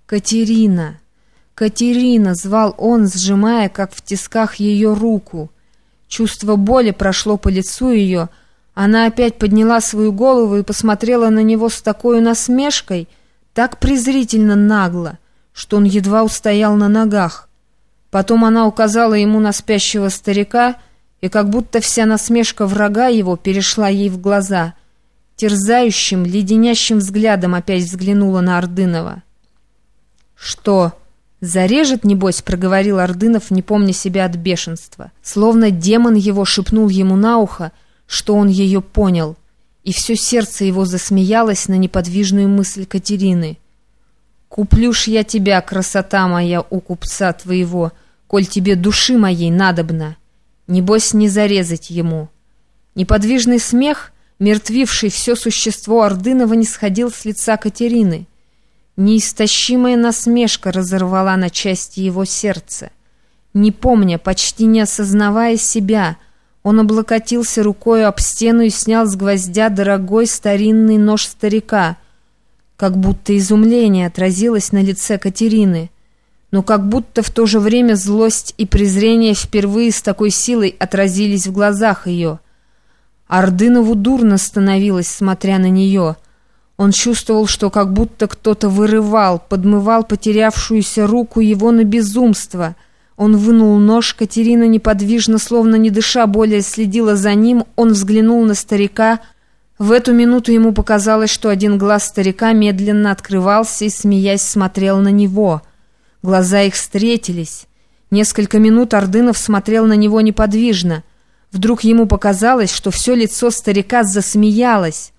«Катерина! Катерина!» — звал он, сжимая, как в тисках, ее руку. Чувство боли прошло по лицу ее. Она опять подняла свою голову и посмотрела на него с такой насмешкой, так презрительно нагло, что он едва устоял на ногах. Потом она указала ему на спящего старика, и как будто вся насмешка врага его перешла ей в глаза. Терзающим, леденящим взглядом опять взглянула на Ордынова. «Что, зарежет, небось?» — проговорил Ордынов, не помня себя от бешенства. Словно демон его шепнул ему на ухо, что он ее понял, и все сердце его засмеялось на неподвижную мысль Катерины. «Куплю ж я тебя, красота моя, у купца твоего, коль тебе души моей надобно. Небось, не зарезать ему». Неподвижный смех, мертвивший все существо Ордынова, не сходил с лица Катерины. Неистощимая насмешка разорвала на части его сердце. Не помня, почти не осознавая себя, он облокотился рукою об стену и снял с гвоздя дорогой старинный нож старика. Как будто изумление отразилось на лице Катерины, но как будто в то же время злость и презрение впервые с такой силой отразились в глазах ее. Ордынову дурно становилось, смотря на нее. Он чувствовал, что как будто кто-то вырывал, подмывал потерявшуюся руку его на безумство. Он вынул нож, Катерина неподвижно, словно не дыша, более следила за ним. Он взглянул на старика. В эту минуту ему показалось, что один глаз старика медленно открывался и, смеясь, смотрел на него. Глаза их встретились. Несколько минут Ордынов смотрел на него неподвижно. Вдруг ему показалось, что все лицо старика засмеялось,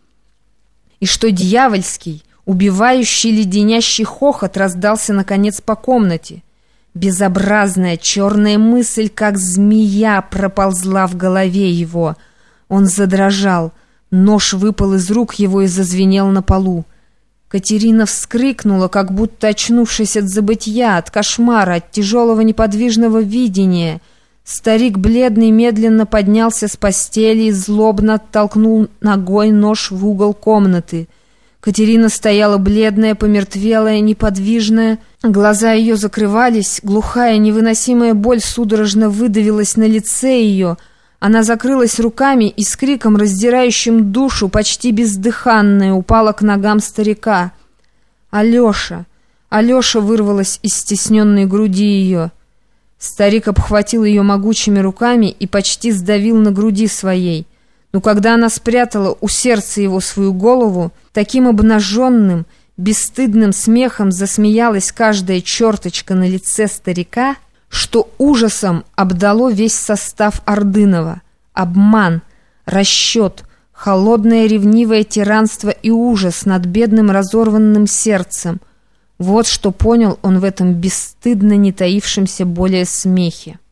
и что дьявольский, убивающий, леденящий хохот раздался, наконец, по комнате. Безобразная черная мысль, как змея, проползла в голове его. Он задрожал, нож выпал из рук его и зазвенел на полу. Катерина вскрикнула, как будто очнувшись от забытья, от кошмара, от тяжелого неподвижного видения. Старик, бледный, медленно поднялся с постели и злобно оттолкнул ногой нож в угол комнаты. Катерина стояла бледная, помертвелая, неподвижная. Глаза ее закрывались, глухая, невыносимая боль судорожно выдавилась на лице ее. Она закрылась руками и с криком, раздирающим душу, почти бездыханная, упала к ногам старика. «Алеша! Алеша!» вырвалась из стесненной груди ее. Старик обхватил ее могучими руками и почти сдавил на груди своей. Но когда она спрятала у сердца его свою голову, таким обнаженным, бесстыдным смехом засмеялась каждая черточка на лице старика, что ужасом обдало весь состав Ордынова. Обман, расчет, холодное ревнивое тиранство и ужас над бедным разорванным сердцем. Вот что понял он в этом бесстыдно не таившемся более смехе.